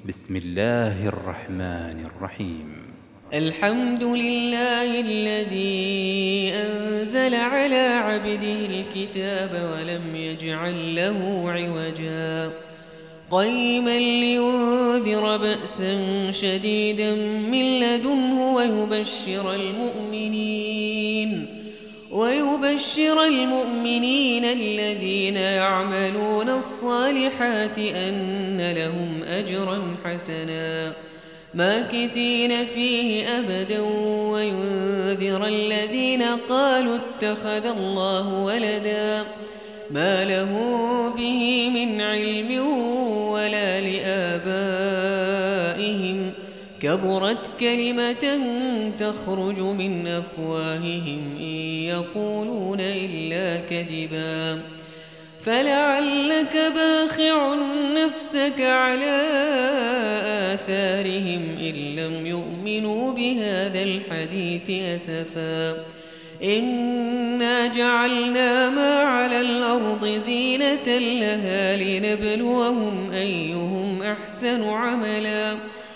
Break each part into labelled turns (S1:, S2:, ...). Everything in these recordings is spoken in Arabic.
S1: بسم الله الرحمن الرحيم.
S2: الحمد لله الذي أنزل على عبده الكتاب ولم يجعل له عوجا قيما لينذر بأسا شديدا من لدنه ويبشر المؤمنين الذين يعملون الصالحات أن لهم أجرا حسنا ماكثين فيه أبدا وينذر الذين قالوا اتخذ الله ولدا ما له به من علم ولا لآبائهم كبرت كلمة تخرج من أفواههم إن يقولون إلا كذبا فلعلك باخع نفسك على آثارهم إن لم يؤمنوا بهذا الحديث أسفا إنا جعلنا ما على الأرض زينة لها لنبلوهم أيهم أحسن عملا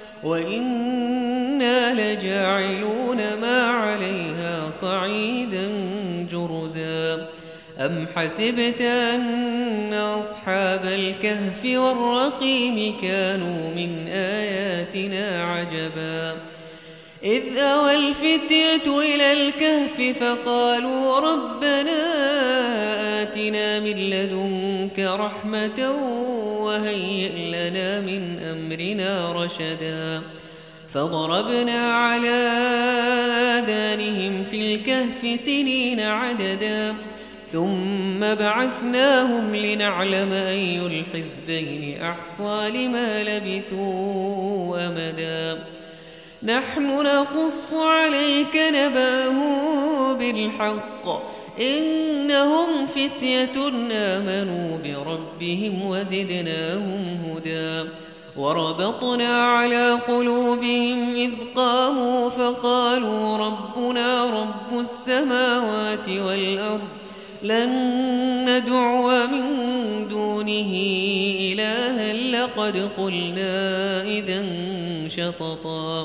S2: وإنا لجاعلون ما عليها صعيدا جرزا أم حسبت أن أصحاب الكهف والرقيم كانوا من آياتنا عجبا إذ أوى الفتية إلى الكهف فقالوا ربنا آتنا من لدنك رحمة وهيئ لنا من أمرنا رشدا فضربنا على آذانهم في الكهف سنين عددا ثم بعثناهم لنعلم أي الحزبين أحصى لما لبثوا أمدا نحن نقص عليك نبأهم بالحق إنهم فتية آمنوا بربهم وزدناهم هدى وربطنا على قلوبهم إذ قاموا فقالوا ربنا رب السماوات والأرض لن ندعو من دونه إلها لقد قلنا إذا شططا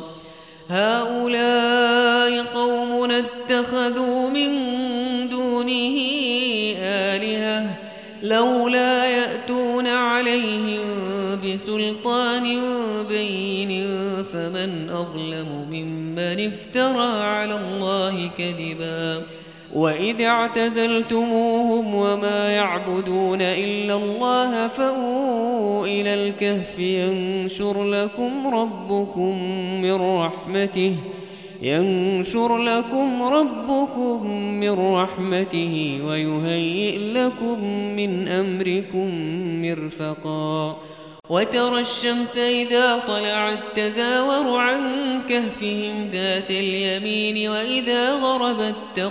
S2: هؤلاء قوم اتخذوا من دونه آلهة لولا يأتون عليهم بسلطان بين فمن أظلم ممن افترى على الله كذبا وإذ اعتزلتموهم وما يعبدون إلا الله فأووا إلى الكهف ينشر لكم ربكم من رحمته ويهيئ لكم من أمركم مرفقا وترى الشمس إذا طلعت تزاور عن كهفهم ذات اليمين وإذا غربت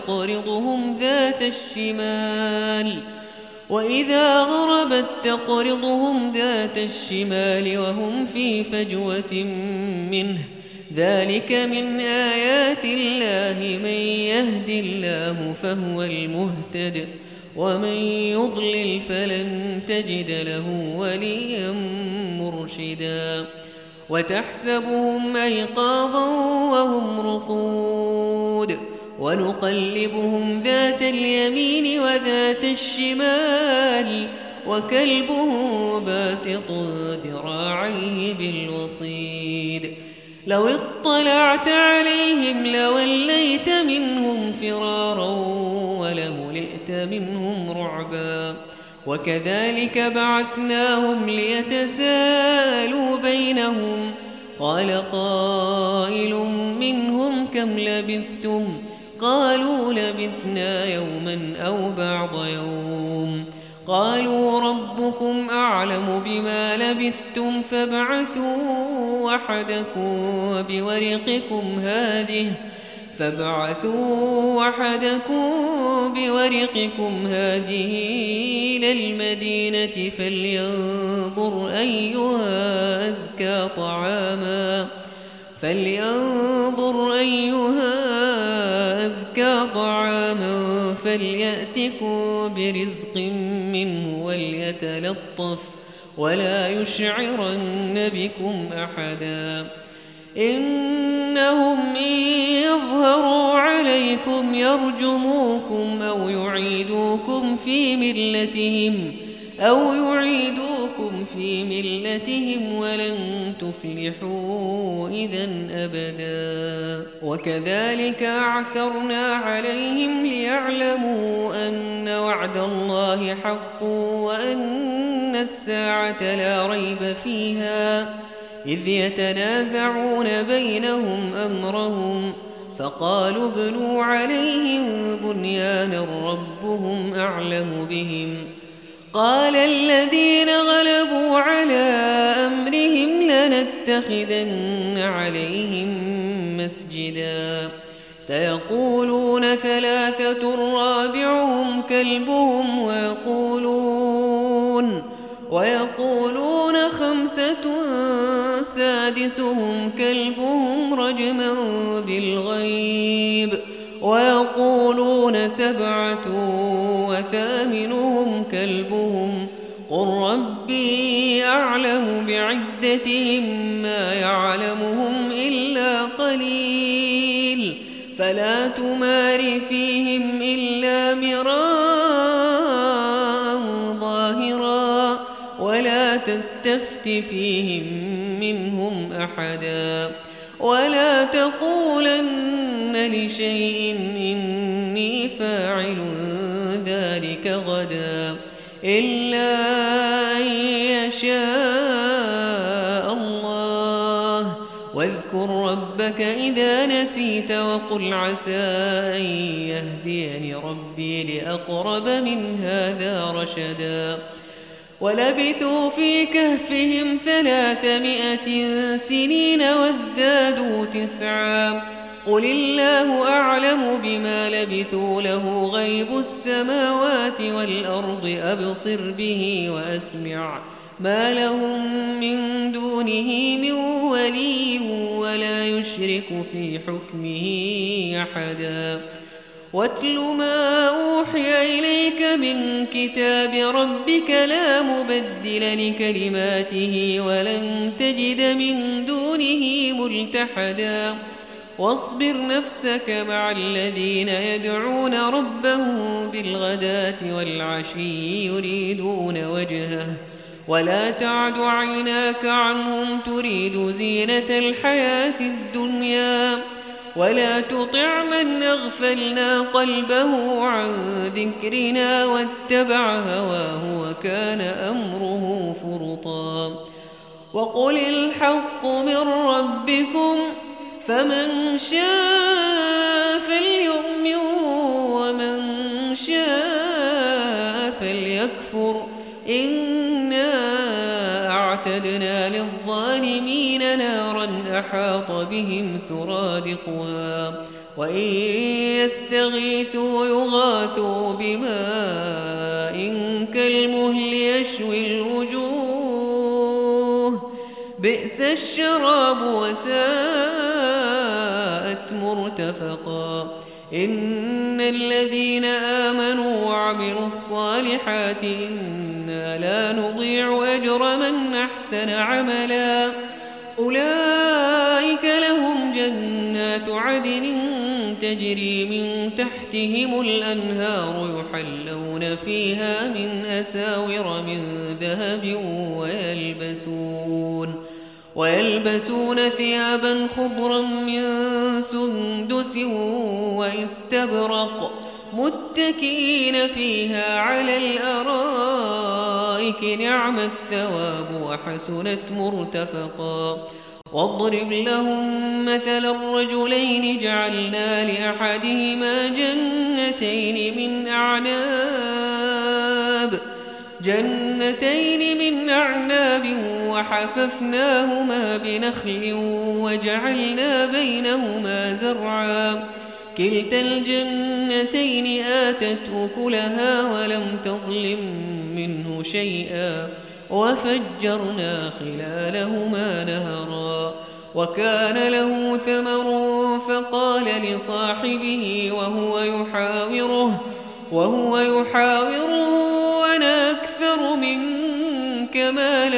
S2: تقرضهم ذات الشمال وهم في فجوة منه ذلك من آيات الله من يهد الله فهو المهتد ومن يضلل فلن تجد له وليا مرشدا وتحسبهم أيقاظا وهم رقود ونقلبهم ذات اليمين وذات الشمال وكلبهم باسط ذراعيه بالوصيد لو اطلعت عليهم لوليت منهم فرارا ولملئت منهم رعبا وكذلك بعثناهم ليتساءلوا بينهم قال قائل منهم كم لبثتم قالوا لبثنا يوما أو بعض يوم قالوا ربكم أعلم بما لبثتم فابعثوا وحدكم بورقكم هذه إلى المدينة فلينظر أيها أزكى طعاما فليأتكم برزق منه ولا يشعرن بكم أحدا إنهم إن يظهروا عليكم يرجموكم أو يعيدوكم في ملتهم ولن تفلحوا إذا أبدا وكذلك أعثرنا عليهم ليعلموا أن وعد الله حق وأن الساعة لا ريب فيها إذ يتنازعون بينهم أمرهم فقالوا ابنوا عليهم بنيانا ربهم أعلم بهم قال الذين غلبوا على أمرهم لنتخذن عليهم مسجدا سيقولون ثلاثة رابعهم كلبهم ويقولون خمسة سادسهم كلبهم رجما بالغيب ويقولون سبعة وثامنهم كلبهم قل ربي أعلم بعدتهم ما يعلمهم إلا قليل فلا تمار فيهم إلا مراء ظاهرا ولا تستفت فيهم منهم أحدا ولا تقولن لشيء إني فاعل ذلك غدا إلا أن يشاء الله واذكر ربك إذا نسيت وقل عسى أن يهديني ربي لأقرب من هذا رشدا ولبثوا في كهفهم 300 سنين وازدادوا 9 قل الله أعلم بما لبثوا له غيب السماوات والأرض أبصر به وأسمع ما لهم من دونه من ولي ولا يشرك في حكمه أحدا واتل ما أوحي إليك من كتاب ربك لا مبدل لكلماته ولن تجد من دونه ملتحدا واصبر نفسك مع الذين يدعون ربهم بالغداة والعشي يريدون وجهه ولا تعد عيناك عنهم تريد زينة الحياة الدنيا ولا تطع من أغفلنا قلبه عن ذكرنا واتبع هواه وكان أمره فرطا وقل الحق من ربكم فمن شاء فليؤمن ومن شاء فليكفر إنا أعتدنا للظالمين نارا أحاط بهم سرادقها وإن يستغيثوا يغاثوا بماء كالمهل يشوي الوجوه بئس الشراب وساءت مرتفقا إن الذين آمنوا وعملوا الصالحات إنا لا نضيع أجر من أحسن عملا أولئك لهم جنات عدن تجري من تحتهم الأنهار يحلون فيها من أساور من ذهب ويلبسون ثيابا خضرا من سندس واستبرق متكئين فيها على الأرائك نعم الثواب وحسنت مرتفقا واضرب لهم مثل الرجلين جعلنا لأحدهما جنتين من أعناب وحففناهما بنخل وجعلنا بينهما زرعا كلتا الجنتين آتت أكلها ولم تظلم منه شيئا وفجرنا خلالهما نهرا وكان له ثمر فقال لصاحبه وهو يحاوره أنا أكثر منك مالا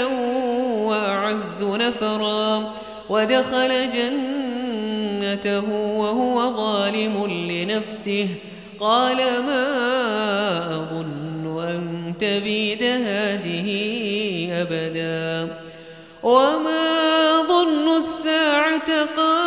S2: يعز نفرا ودخل جنته وهو ظالم لنفسه قال ما أظن أن تبيد هذه أبدا وما ظن الساعة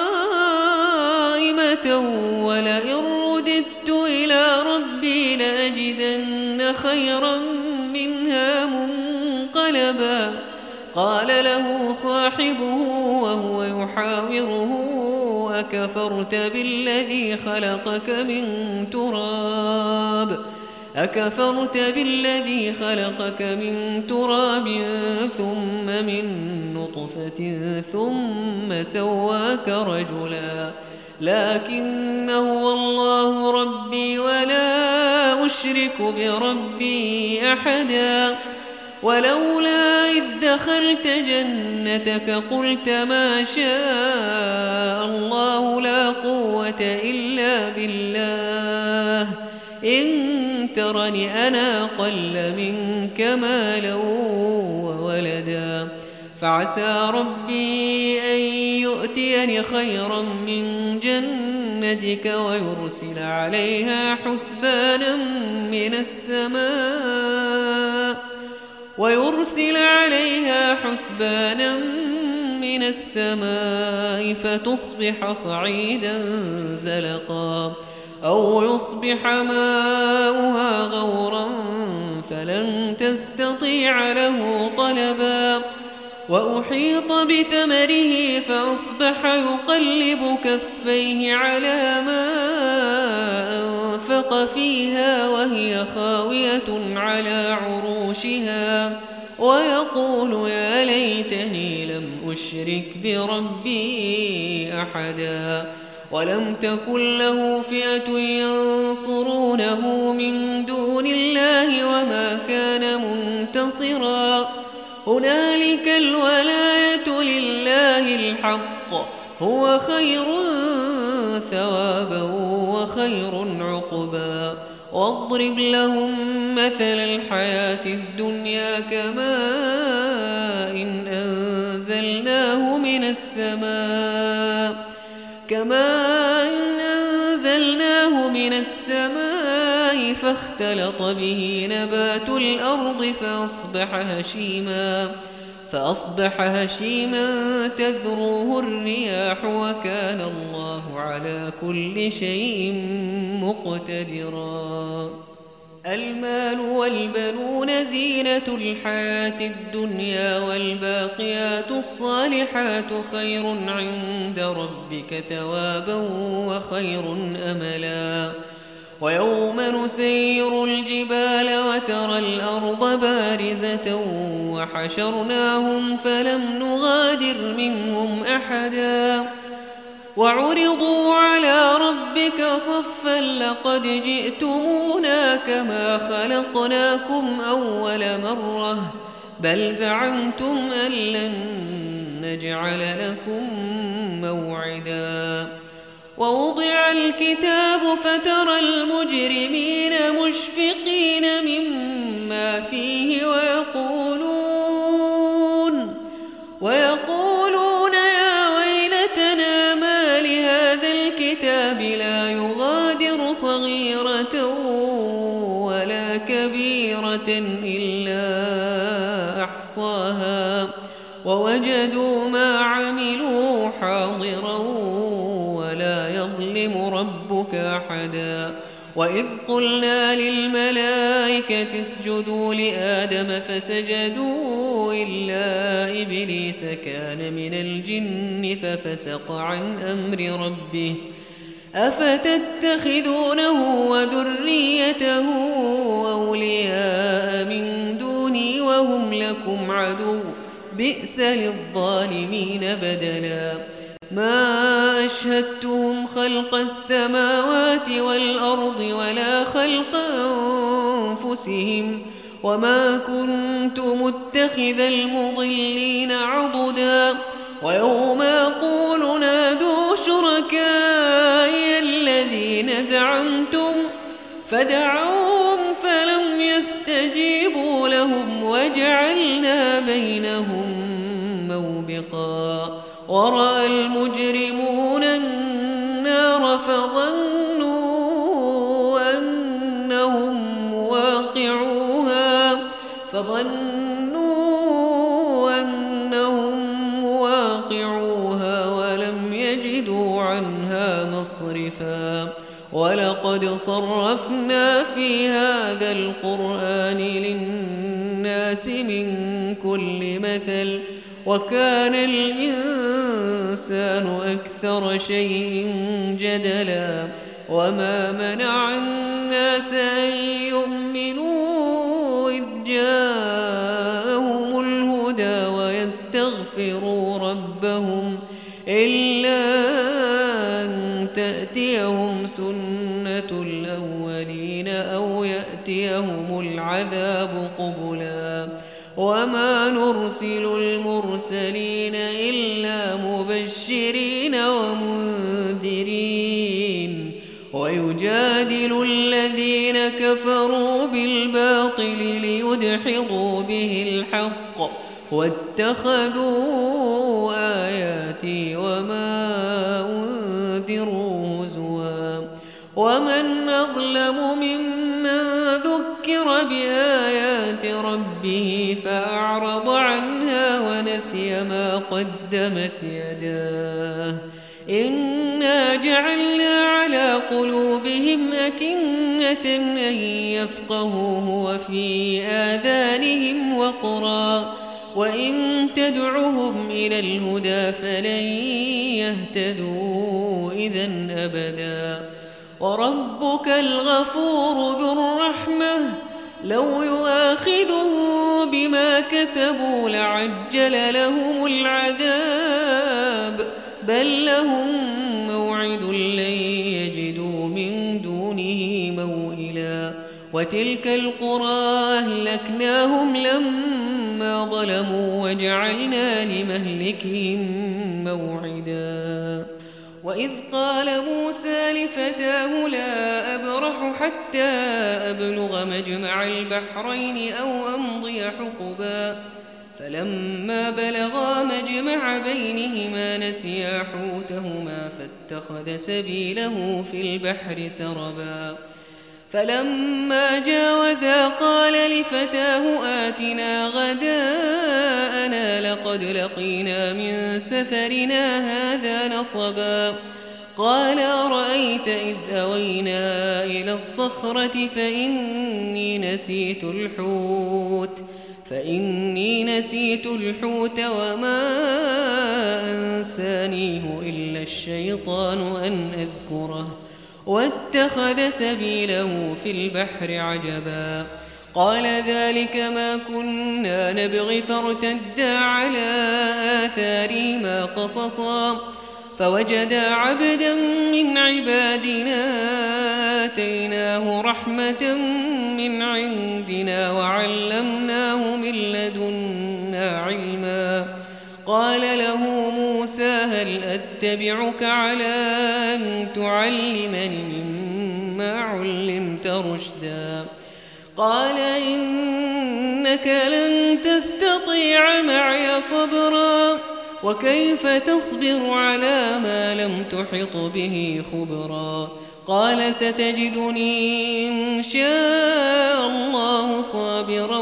S2: قائمة ولئن رددت إلى ربي لأجدن خيرا منها منقلبا قال له صاحبه وهو يحاوره أكفرت بالذي خلقك من تراب ثم من نطفة ثم سواك رجلا لكن هو الله ربي ولا أشرك بربي أحدا ولولا إذ دخلت جنتك قلت ما شاء الله لا قوة إلا بالله إن ترني أنا أقل منك مالا وولدا فعسى ربي أن يؤتيني خيرا من جنتك ويرسل عليها حسبانا من السماء فتصبح صعيدا زلقا أو يصبح ماؤها غورا فلن تستطيع له طلبا وأحيط بثمره فأصبح يقلب كفيه على ما أنفق فيها وهي خاوية على عروشها ويقول يا ليتني لم أشرك بربي أحدا ولم تكن له فئة ينصرونه من دون الله وما كان منتصرا هنالك الولاية لله الحق هو خير ثوابا وخير عقبا واضرب لهم مثل الحياة الدنيا كماء إن أنزلناه من السماء فاختلط به نبات الأرض فأصبح هشيما تذروه الرياح وكان الله على كل شيء مقتدرا المال والبنون زينة الحياة الدنيا والباقيات الصالحات خير عند ربك ثوابا وخير أملا ويوم نسير الجبال وترى الأرض بارزة وحشرناهم فلم نغادر منهم أحدا وعرضوا على ربك صفا لقد جئتمونا كما خلقناكم أول مرة بل زعمتم أن لن نجعل لكم موعدا ووضع الكتاب فترى المجرمين مشفقين مما فيه ويقولون يا ويلتنا ما لهذا الكتاب لا يغادر صغيرة ولا كبيرة إلا أحصاها ووجدوا ما عملوا حاضرا ولا يظلم ربك أحدا وإذ قلنا للملائكة اسجدوا لآدم فسجدوا إلا إبليس كان من الجن ففسق عن أمر ربه أفتتخذونه وذريته أولياء من دوني وهم لكم عدو بئس للظالمين بدلا ما أشهدتهم خلق السماوات والأرض ولا خلق أنفسهم وما كنت متخذ المضلين عضدا ويوم يقول نادوا شركائي الذين زعمتم فدعوهم فلم يستجيبوا لهم وجعلنا بينهم موبقا ورأى المجرمون النار فظنوا أنهم واقعوها ولم يجدوا عنها مصرفا ولقد صرفنا في هذا القرآن للناس من كل مثل وكان الإنسان أكثر شيء جدلا وما منع الناس أن يؤمنوا إذ جاءهم الهدى ويستغفروا ربهم إلا أن تأتيهم سنة الأولين أو يأتيهم العذاب قبلا وما نرسل المرسلين إلا مبشرين ومنذرين ويجادل الذين كفروا بالباطل ليدحضوا به الحق واتخذوا آياتي وما أنذروا هزوا ومن أظلم ممن ذكر بآيات ربه فأعرض عنها ونسي ما قدمت يداه إنا جعلنا على قلوبهم أكنة أن يفقهوه وفي آذانهم وقرا وإن تدعهم إلى الهدى فلن يهتدوا إذن أبدا وربك الغفور ذو الرحمة لو يؤاخذه بما كسبوا لعجل لهم العذاب بل لهم موعد لن يجدوا من دونه موئلا وتلك القرى أهلكناهم لما ظلموا وجعلنا لمهلكهم موعدا وإذ قال موسى لفتاه لا أبرح حتى أبلغ مجمع البحرين أو أمضي حقبا فلما بلغا مجمع بينهما نسيا حوتهما فاتخذ سبيله في البحر سربا فلما جاوزا قال لفتاه آتنا غداءنا لقد لقينا من سفرنا هذا نصبا قال أرأيت إذ أوينا إلى الصخرة فإني نسيت الحوت وما أنسانيه إلا الشيطان أن أذكره واتخذ سبيله في البحر عجبا قال ذلك ما كنا نبغي فارتدا على آثارهما قصصا فوجدا عبدا من عبادنا آتيناه رحمة من عندنا وعلمناه من لدنا علما قال له موسى هل أتبعك على أن تعلمني مما علمت رشدا قال إنك لن تستطيع معي صبرا وكيف تصبر على ما لم تحط به خبرا قال ستجدني إن شاء الله صابرا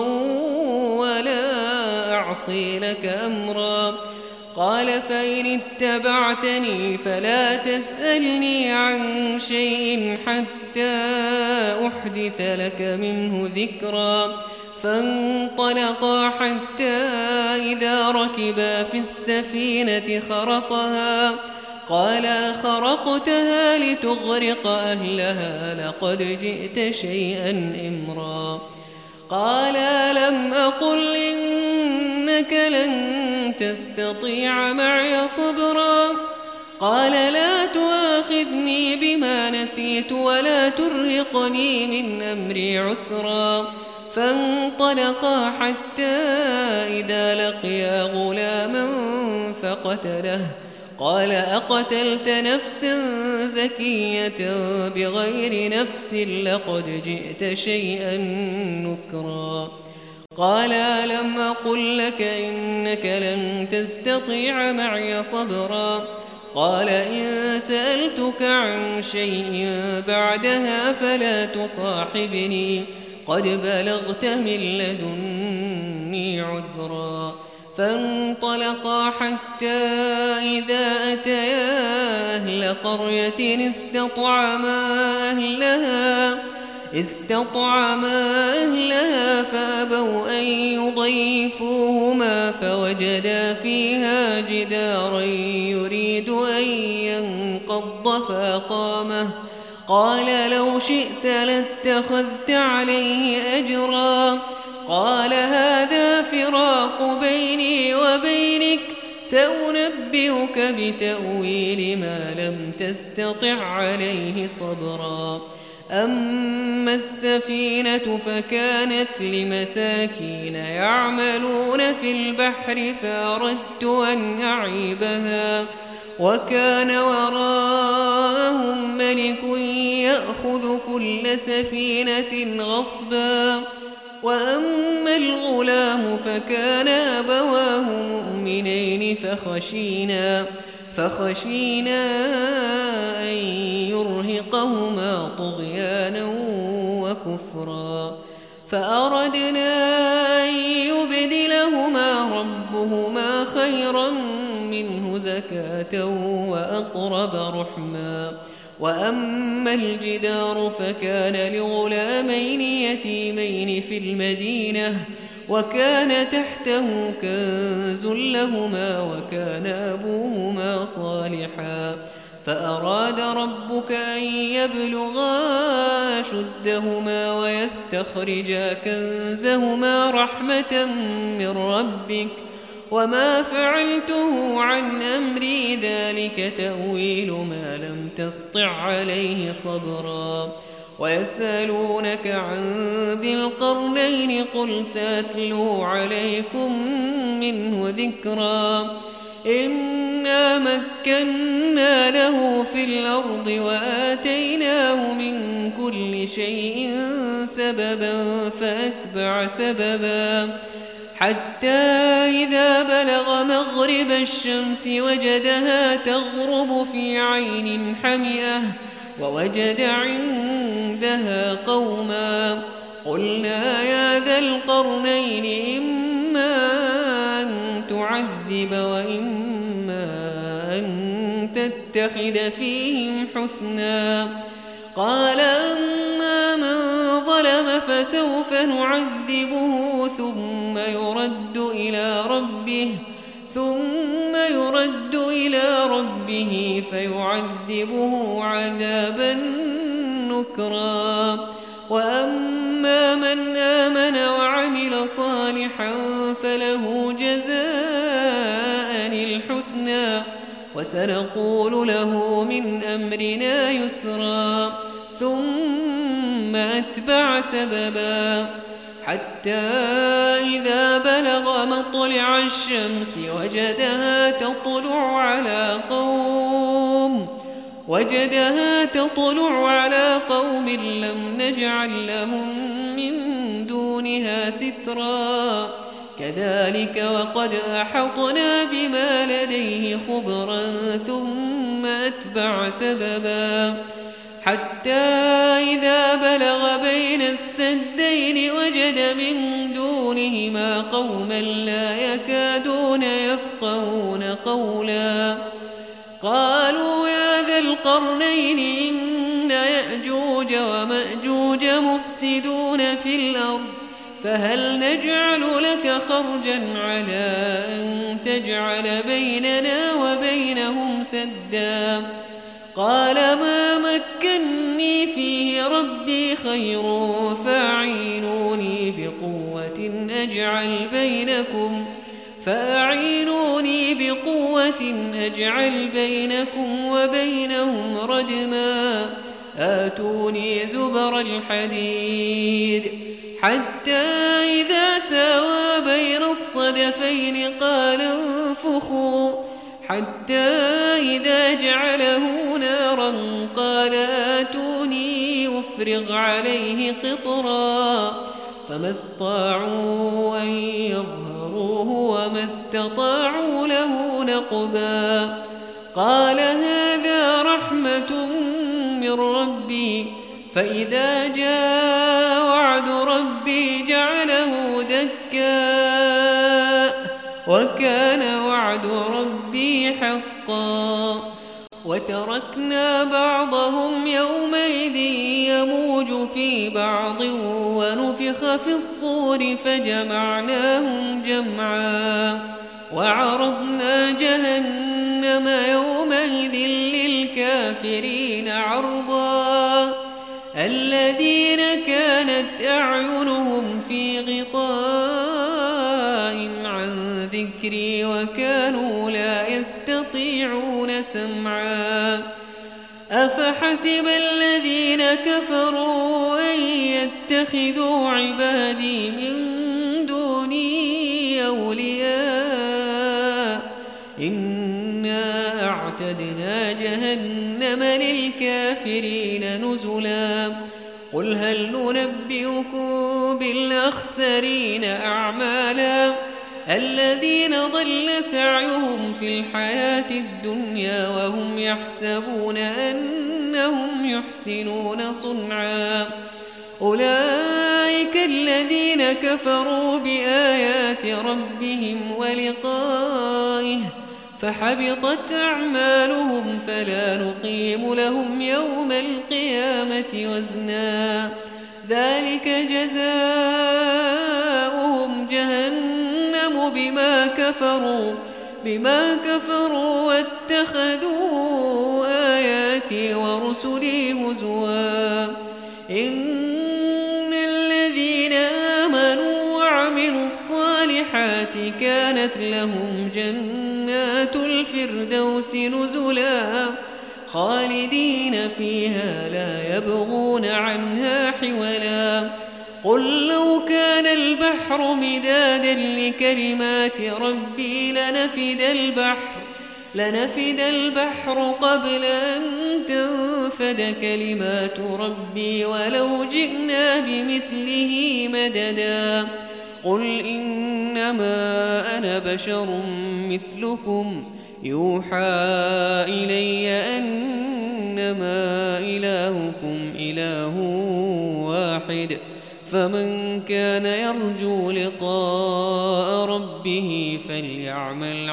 S2: ولا أعصي لك أمرا قال فإن اتبعتني فلا تسألني عن شيء حتى أحدث لك منه ذكرا فانطلقا حتى إذا ركبا في السفينة خرقها قال خرقتها لتغرق أهلها لقد جئت شيئا إمرا قال لم أقل إنك لن تستطيع معي صبرا قال لا تؤاخذني بما نسيت ولا ترهقني من أمري عسرا فانطلقا حتى إذا لقيا غلاما فقتله قال أقتلت نفسا زكية بغير نفس لقد جئت شيئا نكرا قال ألم أقل لك إنك لن تستطيع معي صبرا قال إن سألتك عن شيء بعدها فلا تصاحبني قد بلغت من لدني عذرا فانطلقا حتى إذا أتيا أهل قرية استطعما أهلها فأبوا أن يضيفوهما فوجدا فيها جدارا يريد أن ينقض فأقامه قال لو شئت لاتخذت عليه أجرا قال هذا فراق بيني وبينك سأنبئك بتأويل ما لم تستطع عليه صبرا أما السفينة فكانت لمساكين يعملون في البحر فأردت أن أعيبها وكان وراءهم ملك يأخذ كل سفينة غصبا وأما الغلام فكان أبواه مؤمنين فخشينا أن يرهقهما طغيانا وكفرا فأردنا أن يبدلهما ربهما خيرا منه زكاة وأقرب رحما وأما الجدار فكان لغلامين يتيمين في المدينة وكان تحته كنز لهما وكان أبوهما صالحا فأراد ربك أن يبلغا أشدهما ويستخرجا كنزهما رحمة من ربك وما فعلته عن أمري ذلك تأويل ما لم تسطع عليه صبرا ويسألونك عن ذي القرنين قل سأتلو عليكم منه ذكرا إنا مكنا له في الأرض وآتيناه من كل شيء سببا فأتبع سببا حتى إذا بلغ مغرب الشمس وجدها تغرب في عين حمئة ووجد عندها قوما قلنا يا ذا القرنين إما أن تعذب وإما أن تتخذ فيهم حسنا قال أما من ظلم فسوف نعذبه ثم يرد إلى ربه فيعذبه عذابا نكرا وأما من آمن وعمل صالحا فله جزاء الحسنى وسنقول له من أمرنا يسرا ثم أتبع سببا حتى إذا بلغ مطلع الشمس وجدها تطلع على قوم لم نجعل لهم من دونها سترا كذلك وقد أحطنا بما لديه خبرا ثم أتبع سببا حتى إذا بلغ بين السدين وجد من دونهما قوما لا يكادون يفقهون قولا قالوا يا ذا القرنين إن يأجوج ومأجوج مفسدون في الأرض فهل نجعل لك خرجا على أن تجعل بيننا وبينهم سدا قال ما مكني فيه ربي خير فأعينوني بقوة أجعل بينكم وبينهم ردما آتوني زبر الحديد حتى إذا ساوى بين الصدفين قال انفخوا حتى إذا جعله نارا قال آتوني أفرغ عليه قطرا فما استطاعوا أن يظهروه وما استطاعوا له نقبا قال هذا رحمة من ربي فإذا جاء وعد ربي جعله دكاء وكان وعد ربي حقا وتركنا بعضهم يومئذ يموج في بعض ونفخ في الصور فجمعناهم جمعا وعرضنا جهنم يومئذ للكافرين عرضا الذين كانت أعينهم في غطاء عن ذكري وكانوا لا يستطيعون سمعا أفحسب الذين كفروا أن يتخذوا عبادي من دوني أولياء إنا أعتدنا جهنم للكافرين نزلا قل هل ننبئكم بالأخسرين أعمالا الذين ضل سعيهم في الحياة الدنيا وهم يحسبون أنهم يحسنون صنعا أولئك الذين كفروا بآيات ربهم ولقائه فحبطت أعمالهم فلا نقيم لهم يوم القيامة وزنا ذلك جزاؤهم جهنم بما كفروا واتخذوا آياتي ورسلي هزوا إن الذين آمنوا وعملوا الصالحات كانت لهم جنات الفردوس نزلا خالدين فيها لا يبغون عنها حولا قل لو كان البحر مدادا لكلمات ربي لنفد البحر قبل أن تنفد كلمات ربي ولو جئنا بمثله مددا قل إنما أنا بشر مثلكم يوحى إلي أنما إلهكم إله واحد فمن كان يرجو لقاء ربه فليعمل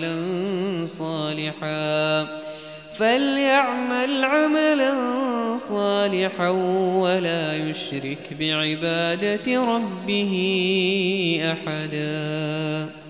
S2: عملا صالحا ولا يشرك بعبادة ربه أحدا.